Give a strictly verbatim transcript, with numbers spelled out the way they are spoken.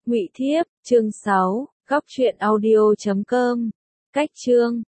Ngụy Thiếp, chương sáu, góc truyện audio chấm com. Cách chương